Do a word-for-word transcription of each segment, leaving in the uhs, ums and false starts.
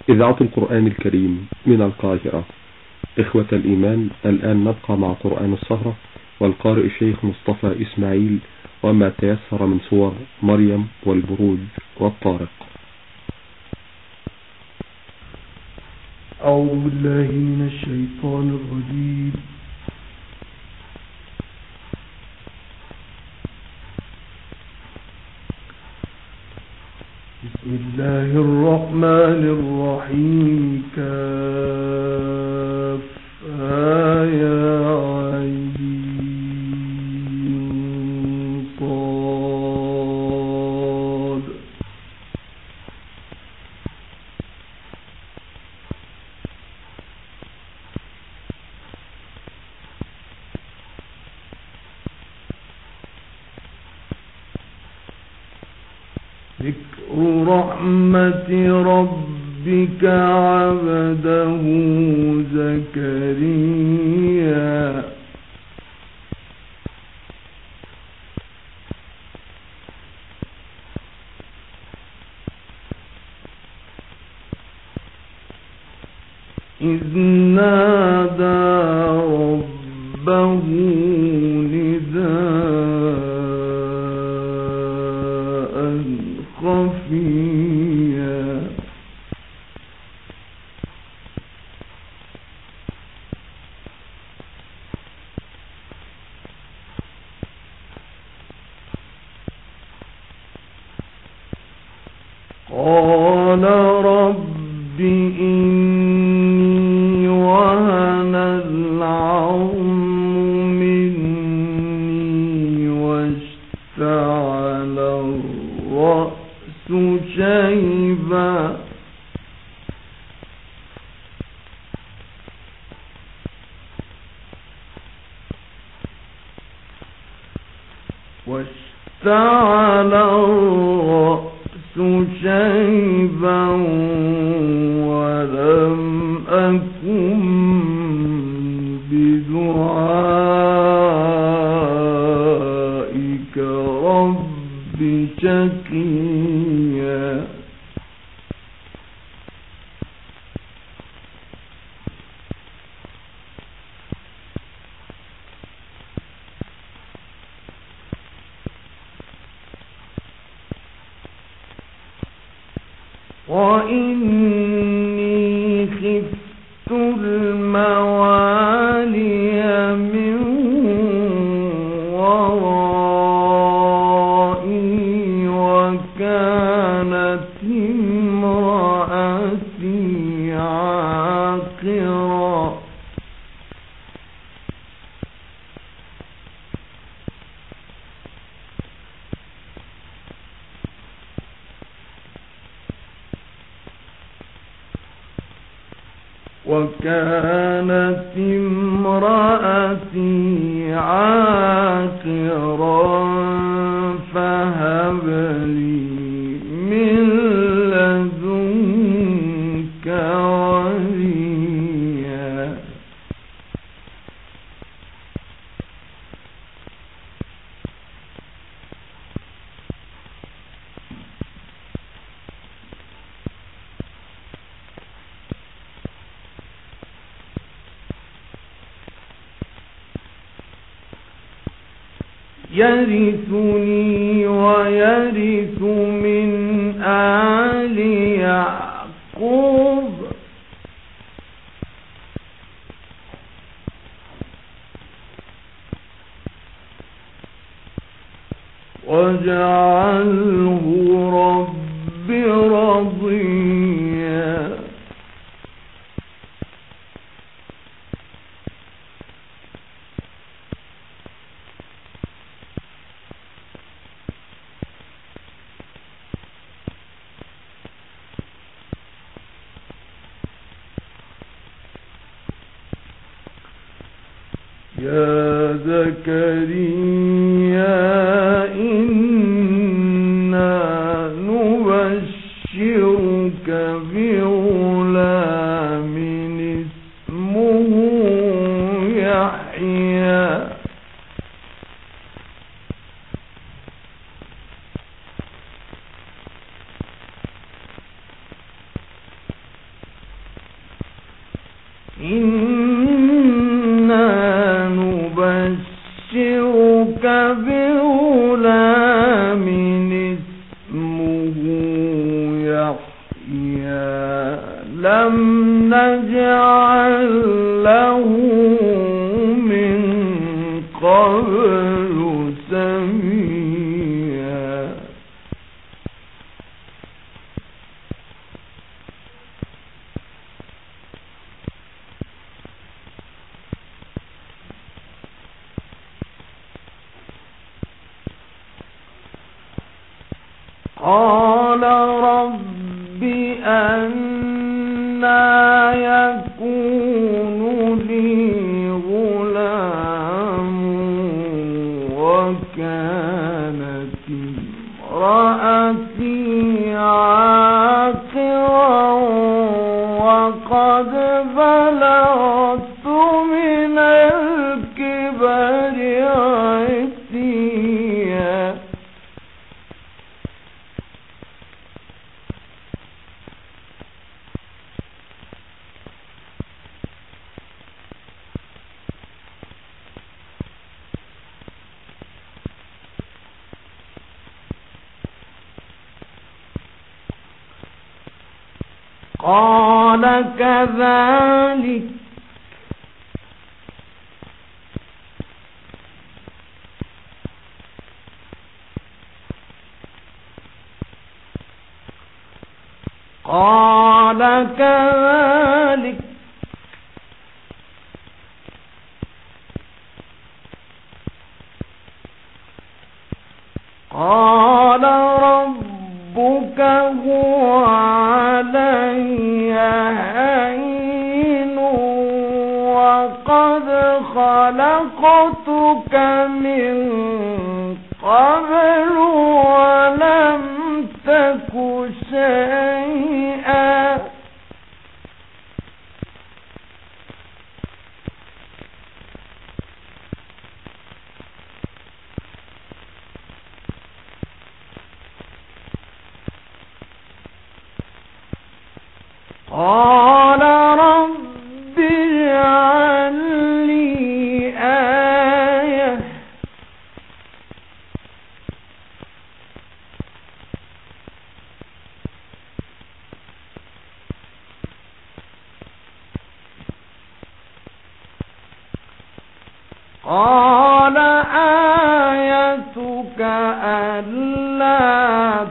إذاعة القرآن الكريم من القاهرة. إخوة الإيمان، الآن نبقى مع قرآن السهرة والقارئ الشيخ مصطفى إسماعيل وما تيسر من سور مريم والبروج والطارق. أعوذ بالله من الشيطان الرجيم. بسم الله الرحمن الرحيم. كافها يا عين صاد. ذكر رحمة ربك عبده زكريا. إذ نادى ربه نداء خفيا. قال رب إني وهن العظم مني واشتعل الرأس شيبا واشتعل الرأس شيبا ولم أكن بدعائك رب شقيا. وإني خفت الموالي من ورائي وكانت امرأتي عاقرا. وكانت امرأتي عاقرا فهب لي من لدنك وليا. يرثني ويرث من آل يعقوب واجعله رب رضيا. يا زكريا إنا نبشرك بغلام اسمه يحيى. إنا نبشرك بغلام اسمه يحيى لم نجعل له من قبل سميا قال رب أنى يكون لي غلام وكانت امرأتي عاقرا وقد بلغت من الكبر عتيا قال كذلك قال كذلك قال ربك هو علي هين وقد خلقتك من قبل ولم تك شيئا قال رب اجعل لي آية قال آيتك ألا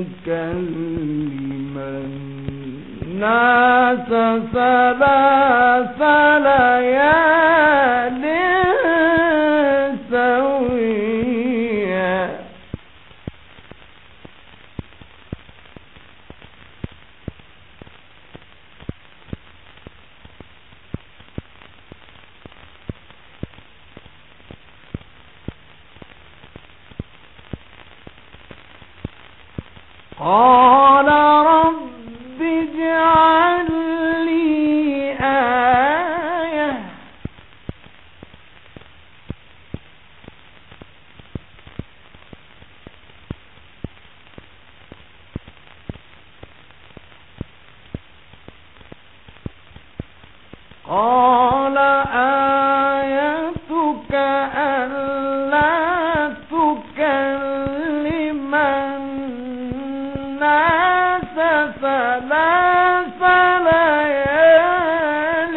تكلم الناس ثلاث ليال سويا قال رب اجعل لي آية قال آيتك ألا تكلم الناس ثلاث ليال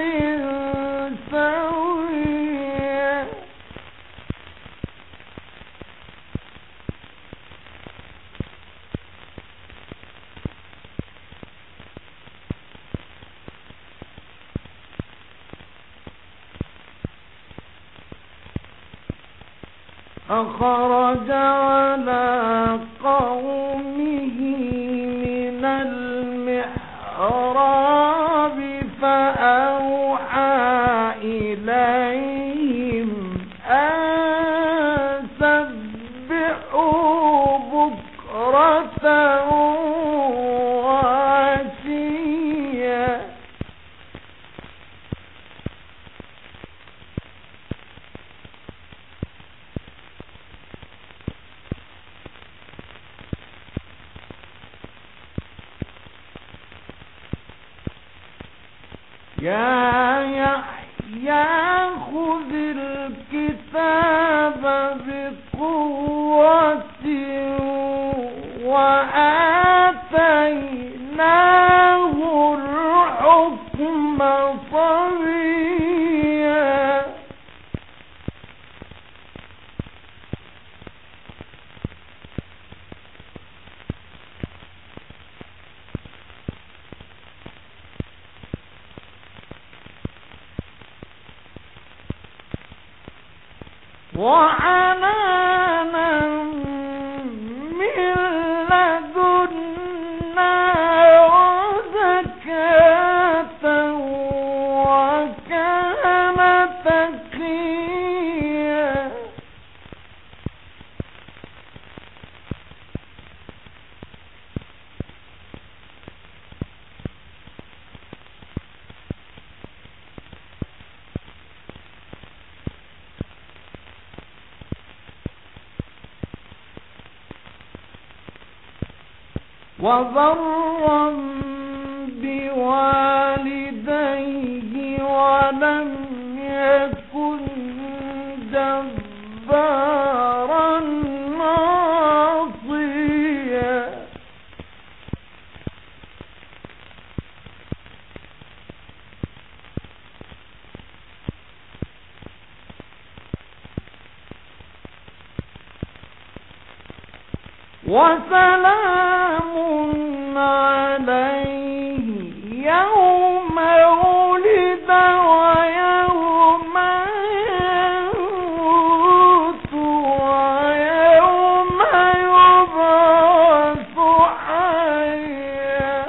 سويا فخرج على قومه من المحراب فأوحى إليهم أن سبحوا بكرة وعشيا يا يحيى خذ الكتاب بقوة وآتيناه الحكم صبيا وحنانا من لدنا وزكاة وكان تقيا وبرا بوالديه ولم يكن جبارا عصيا وسلام عليه يوم ولد ويوم يموت ويوم يبعث حيا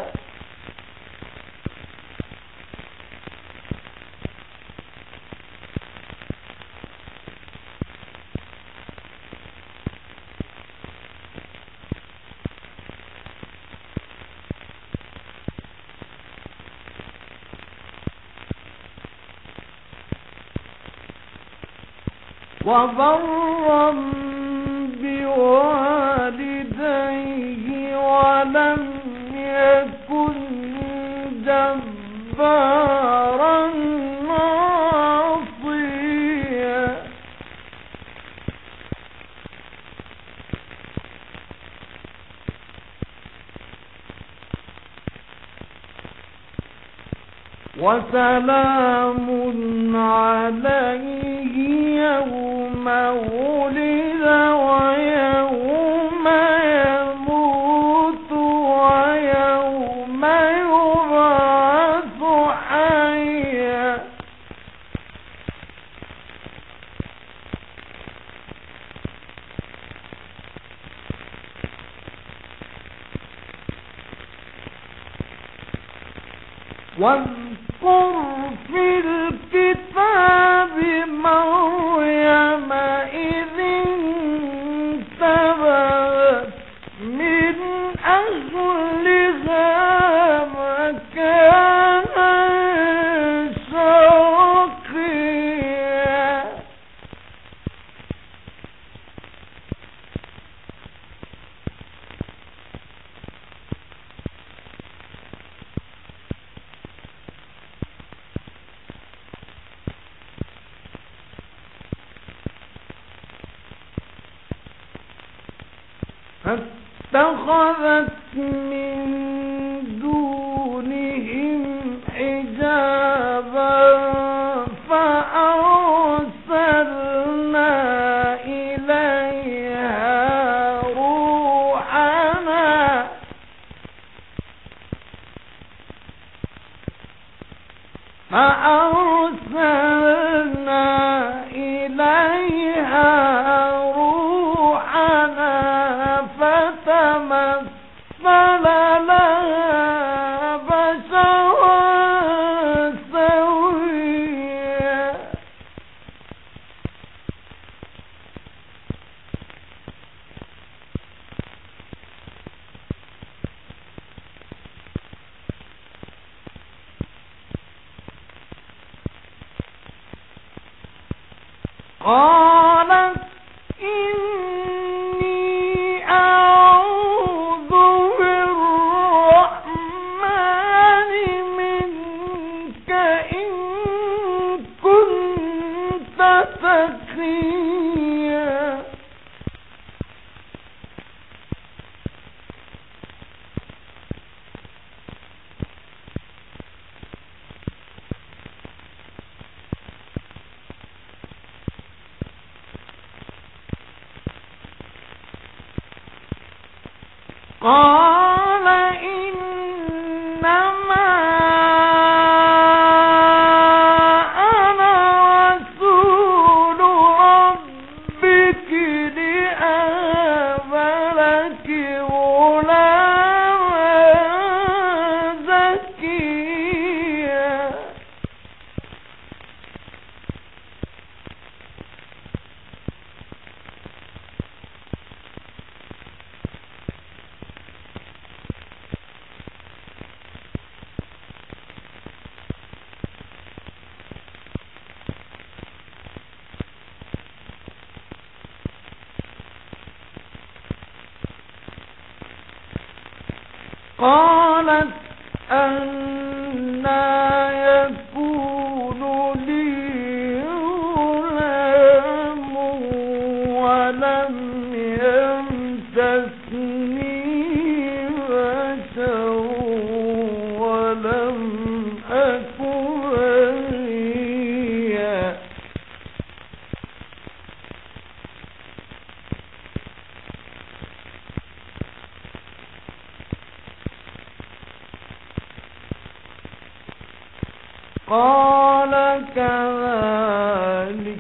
وبرا بوالديه ولم يكن جبارا عصيا وسلام عليه يوم ولد ويوم يموت ويوم يبعث حيا واذكر في الكتاب مريم إذ انتبذت من أهلها مكانا شرقيا فاتخذت من دونهم حجابا فأرسلنا إليها روحنا فأرسلنا إليها روحنا فتمثل لها بشرا سويا قالت إني أعوذ بالرحمن منك سقيا قال إنما أنا رسول ربك لأهب لك غلاما زكيا قالت أنى يكون لي غلام ولم يمسسني بشر ولم أك بغيا قال كذلك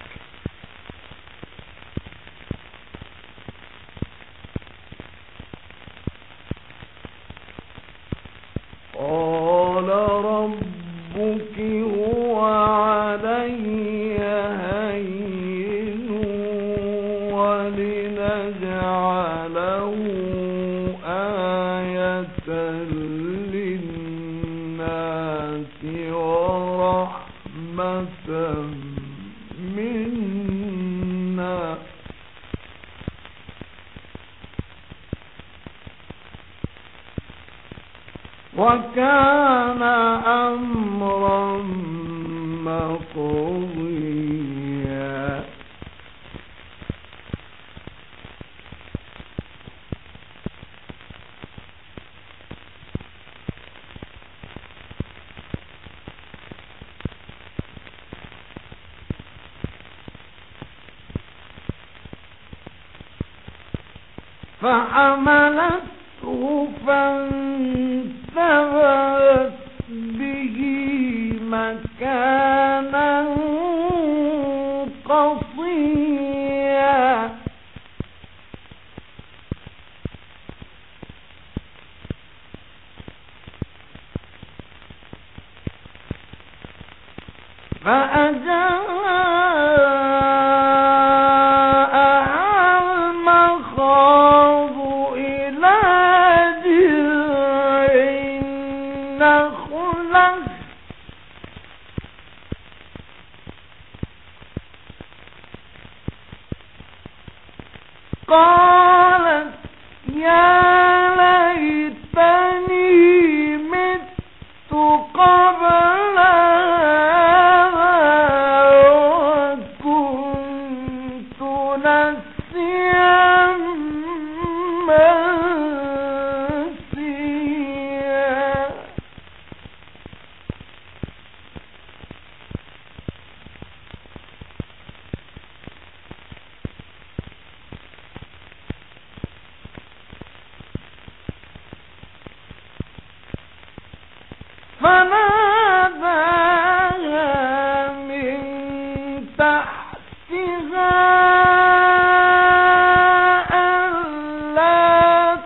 قال ربك هو علي هين ولنجعله آية للناس ورحمة منا وكان أمرا مقضيا فحملته فانتبذت به مكانا قصيا فأجاءها المخاض إلى جذع النخلة قالت يا ليتني مت قبل وكنت نسيا منسيا فناداها من تحتها ألا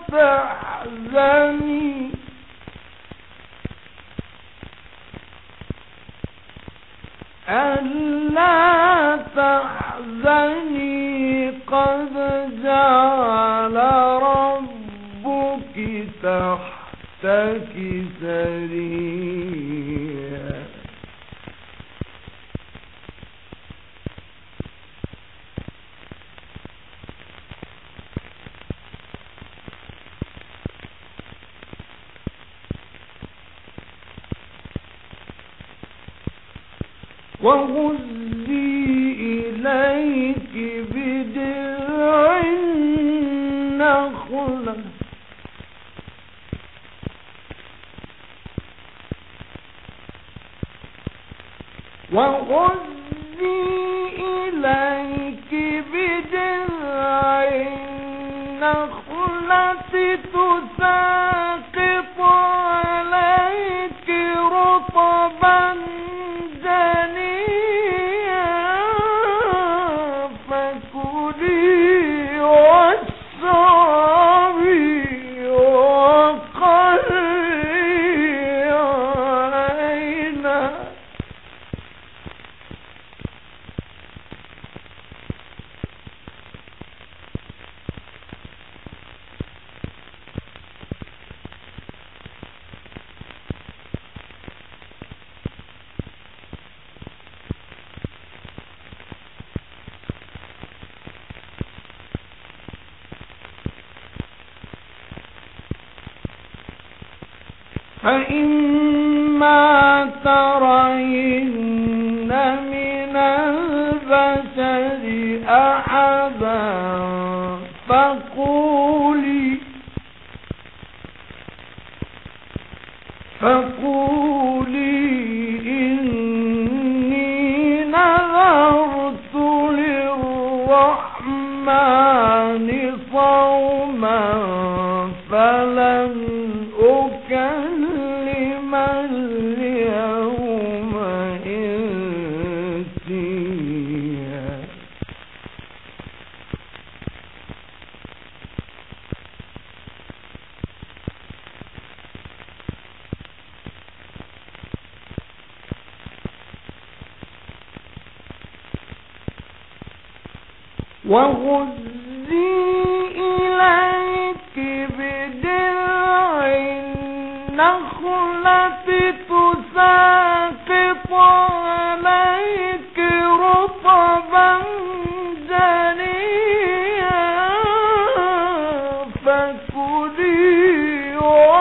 تحزني ألا تحزني قد جعل ربك تحتك سريا وهزي إليك بدرع النخلة وهزي إليك بدرع النخلة تساقط عليك رطبا جنيا فكلي واشربي وقري عينا فإما ترين من البشر أحدا فقولي فقولي إني نذرت للرحمن صوما فلن أكلم اليوم إنسيا وهزي إليك بدرع النخلة تساقط عليك رطبا جنيا فكلي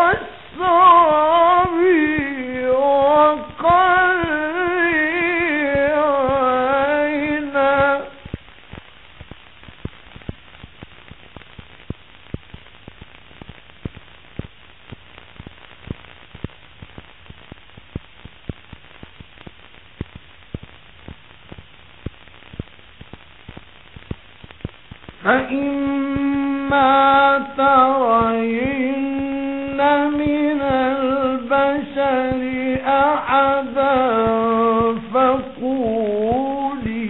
واشربي وقري عينا فإما ترين من البشر أحدا فقولي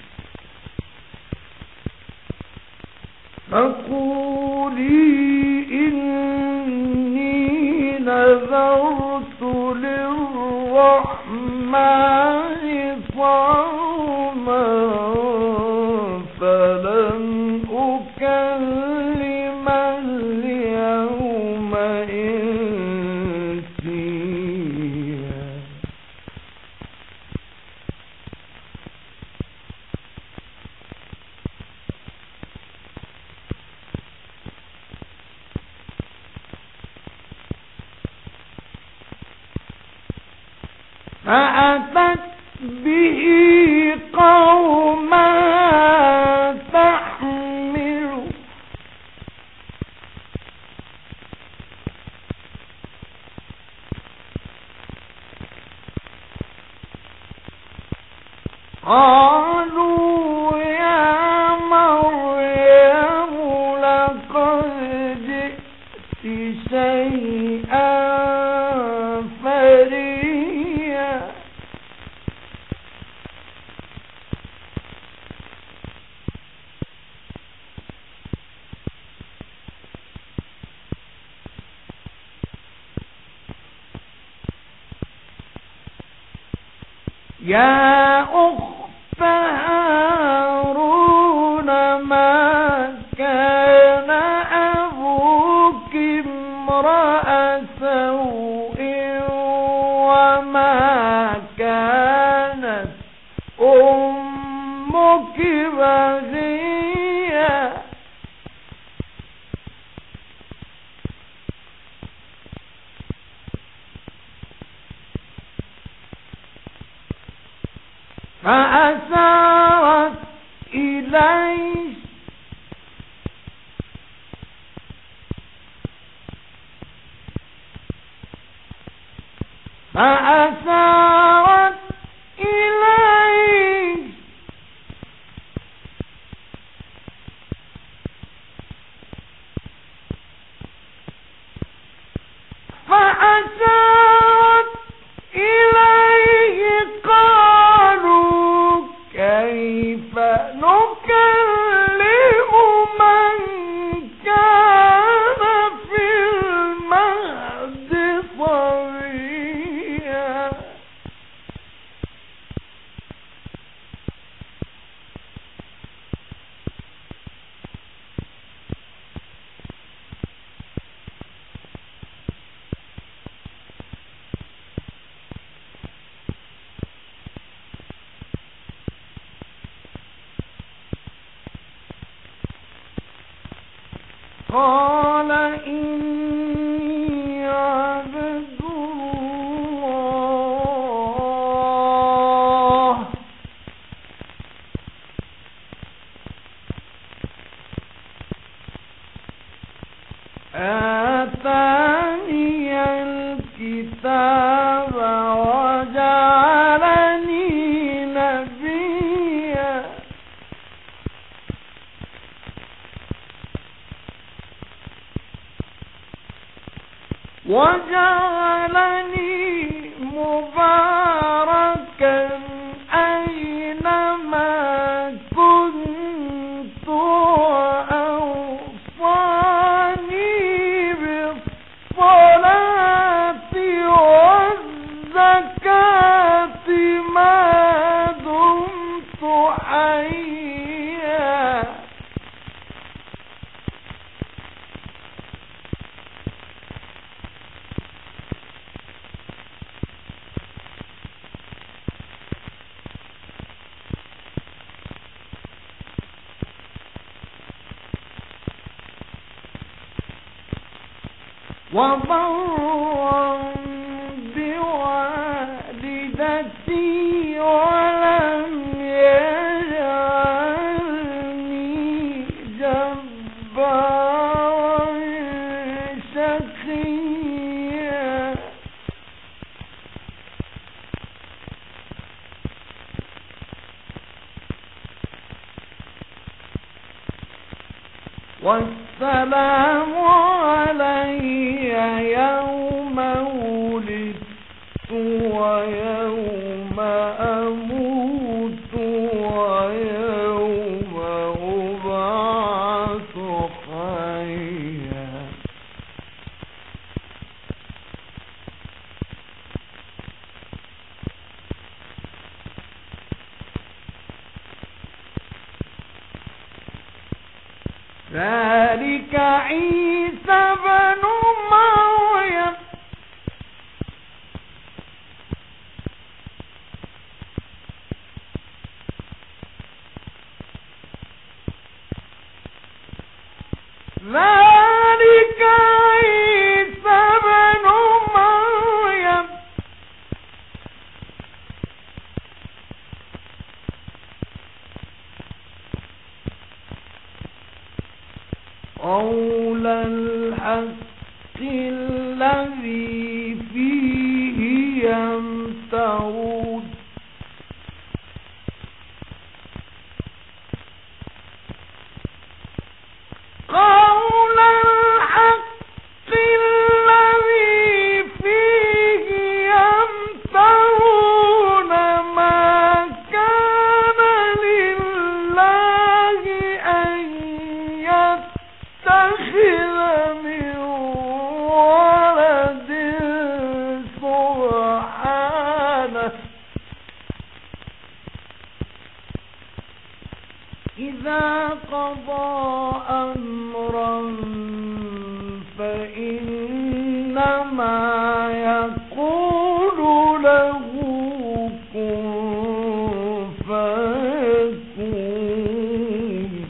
فقولي إني نذرت للرحمن صوما فلن أكلم اليوم إنسيا فأتت به قوما تحمل قالوا يا مريم لقد جئت شيئا فريا يا أخت هارون ما كان أبوك امرأ سوء وما كانت أمك بغيا فأشارت إليه فأشارت إليه فأشارت إليه قالوا كيف نكلم من كان في المهد صبيا قال إني عبد الله آتاني الكتاب وجعلني نبيا وجعلني مباركا أينما كنت وأوصاني بالصلاة والزكاة ما دمت حيا وبرا بوالدتي ولم يجعلني جبارا شقيا والسلام علي يوم ولدت ويوم أموت ويوم أبعث حيا ذلك عيسى بن مريم ذلك عيسى بن مريم قول الحق الذي فيه يمترون قول الحق الذي فيه يمترون ما كان لله أن يتخذ من ولد سبحانه إذا قضى أمرا فإنما يقول له كن فيكون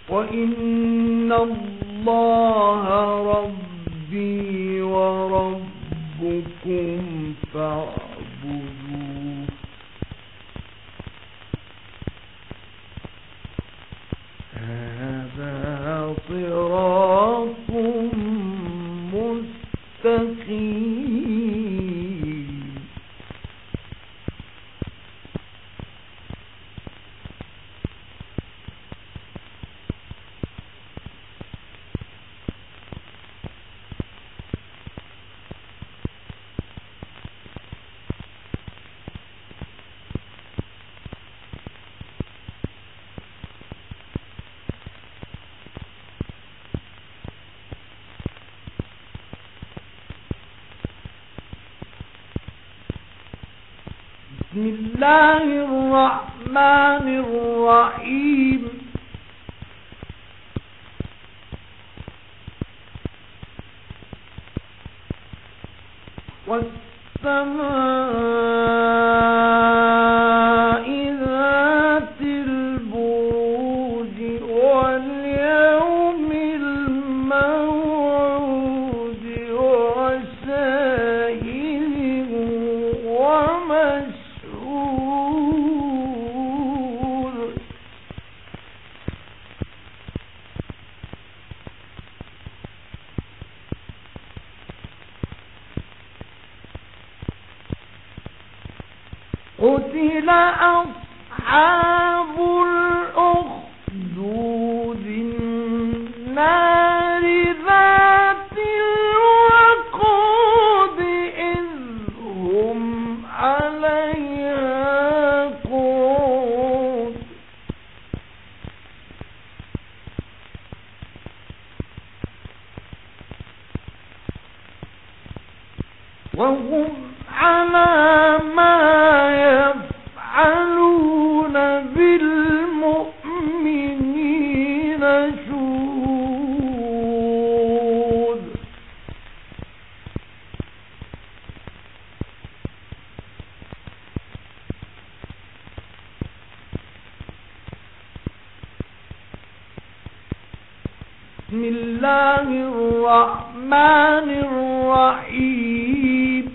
وإن الله ربي وربكم فاعبدوه هذا صراط مستقيم. بسم الله الرحمن الرحيم. والسماء ذات البروج واليوم الموعود وشاهد ومشهود. قتل أصحاب الأخدود النار ذات الوقود إذ هم عليها قعود. وهم على ما يفعلون بالمؤمنين شهود. بسم الله الرحمن الرحيم.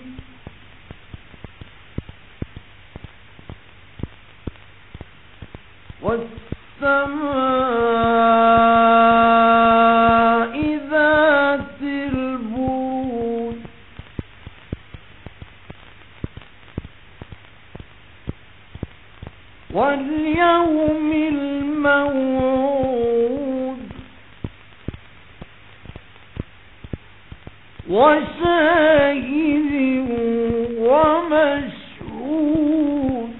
والسماء ذات البروج واليوم الموعود وشاهد ومشهود.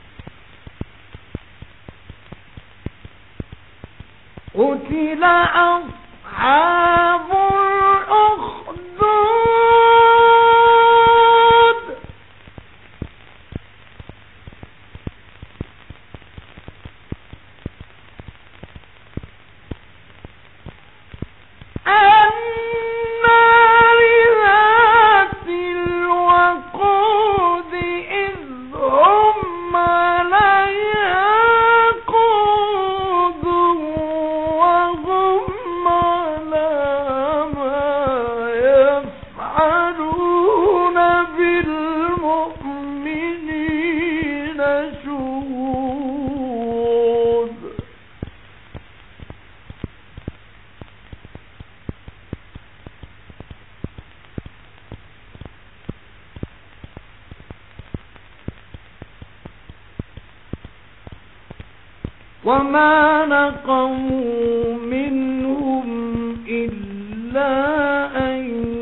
قتل أصحاب الأخدود النار ذات الوقود إذ هم عليها قعود وهم على ما يفعلون بالمؤمنين شهود. وما نقموا منهم إلا أن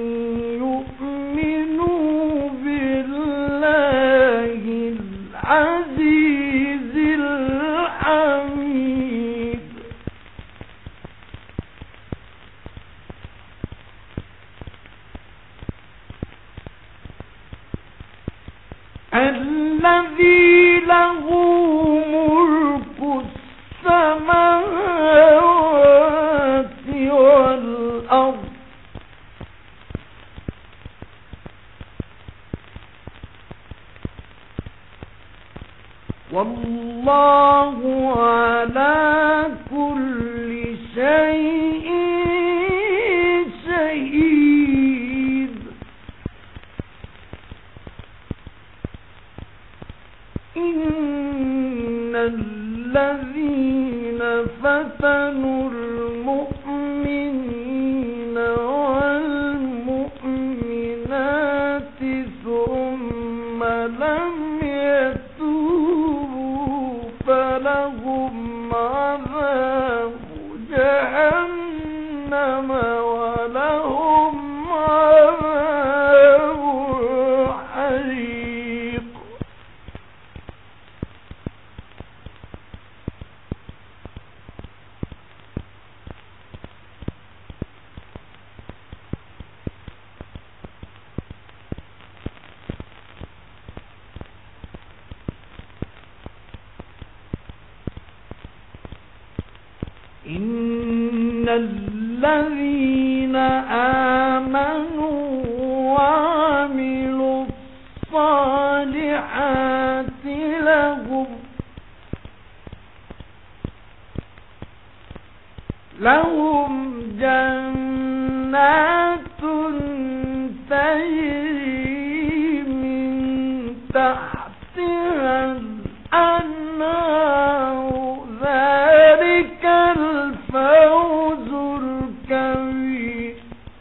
يؤمنوا بالله العزيز الحميد. الذي له ملك السماوات والأرض والله على كل شيء شهيد إن الذين فتنوا المؤمنين والمؤمنات ثم لم يتوبوا فلهم عذاب جهنم ولهم عذاب الحريق إن الذين آمنوا وعملوا الصالحات لهم لهم جنات تجري من تحتها الأنهار ذلك الفوز الكبير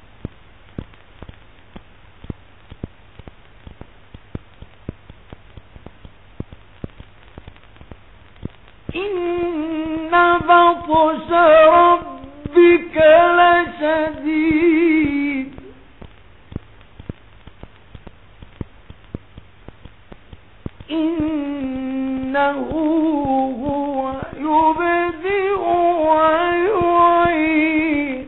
إن بطش ربك لشديد إنه هو يبدئ ويعيد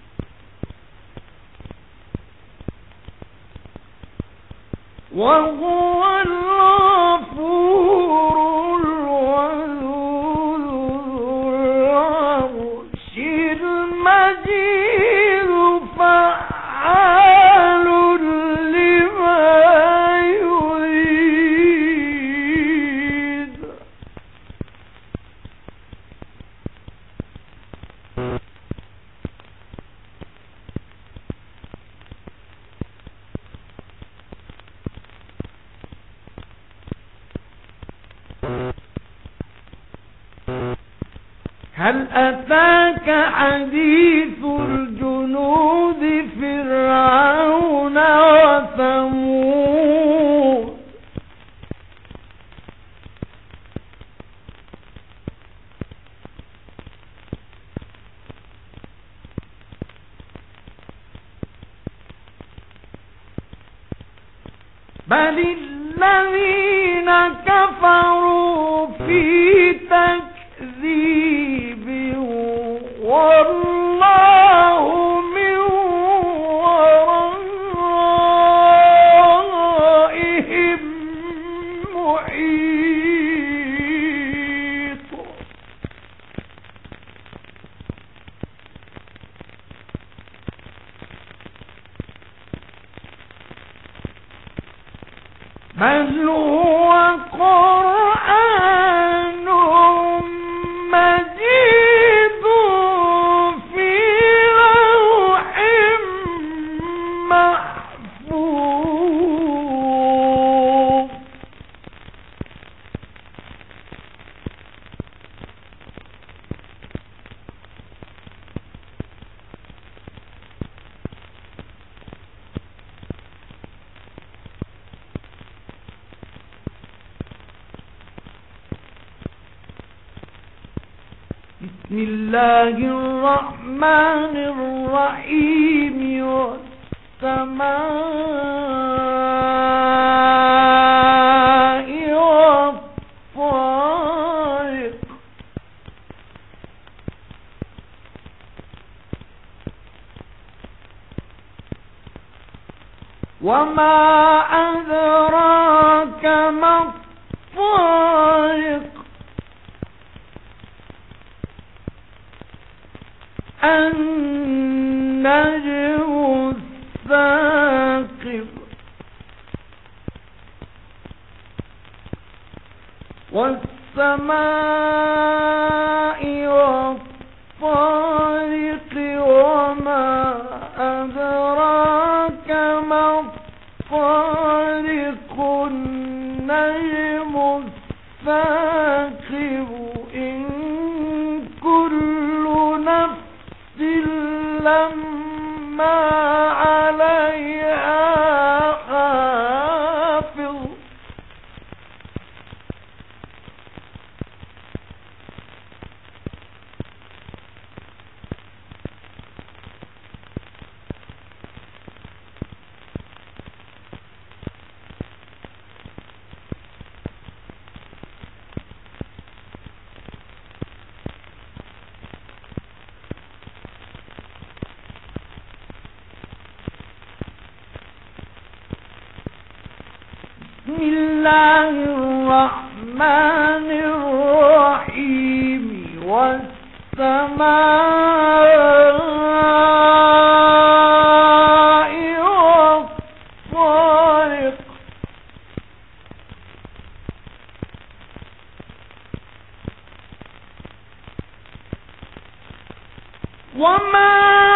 وهو الغفور الودود العرش المجيد فعال لما يريد هل أتاك حديث الجنود فرعون وثمود بل الذين كفروا في تكذيب والله من ورائهم محيط بل هو قرآن مجيد في لوح محفوظ بسم الله الرحمن الرحيم والسماء والطارق وما أدراك ما الطارق النجم الثاقب والسماء والطارق النجم الثاقب إن كل نفس لما عليها حافظ بسم الله الرحمن الرحيم والسماء والطارق وما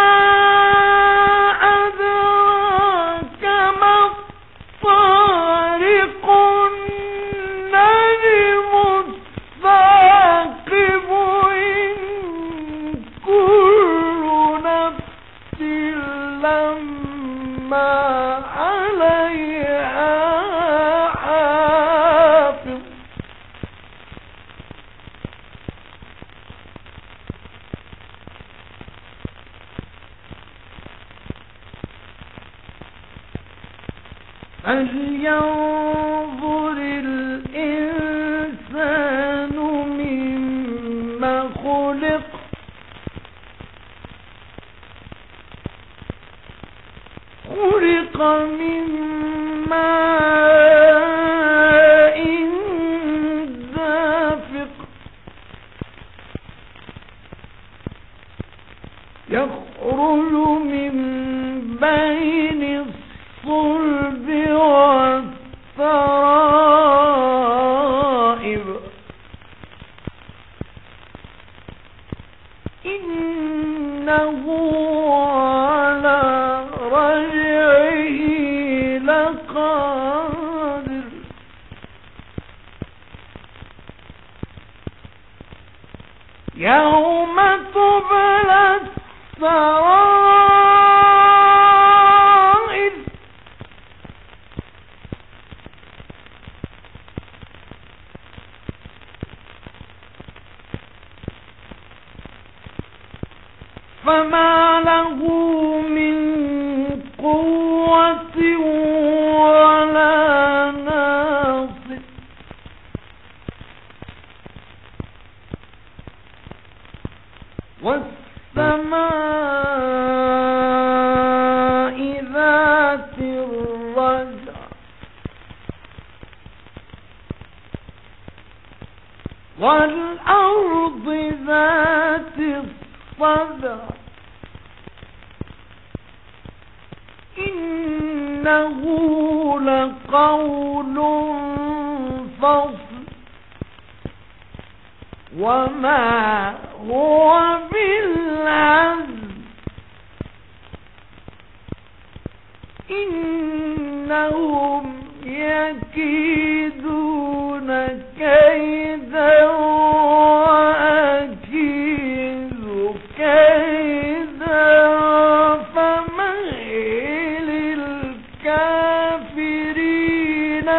فلينظر الإنسان مما خلق خلق من ماء دافق يخرج من بين الصلب والترائب إنه على رجعه لقادر يوم تبلى السرائر فما له من قوة ولا ناصر والسماء ذات الرجع والأرض ذات الصدع إنه لقول فصل وما هو بالهزل إنهم يكيدون كيدا وأكيد كيدا فمهل الكافرين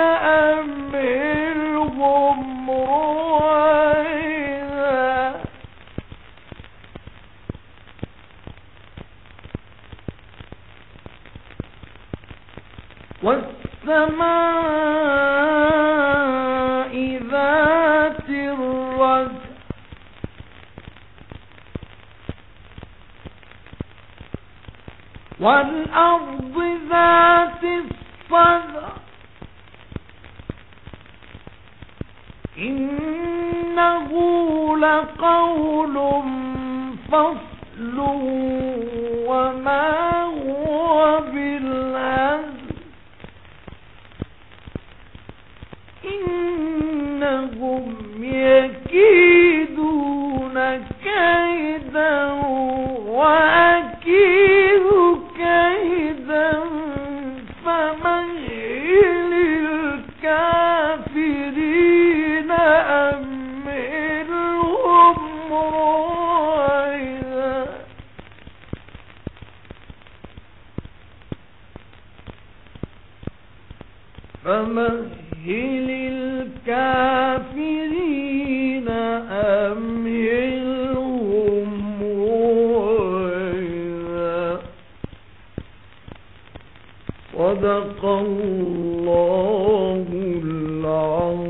أمهلهم رويدا والسماء ذات الرجع والأرض ذات الصدع إنه لقول فصل وما هو بالهزل إنهم يكيدون كيدا وأكيد كيدا فمهل الكافرين فمهل الكافرين أمهلهم رويدا. صدق الله العظيم.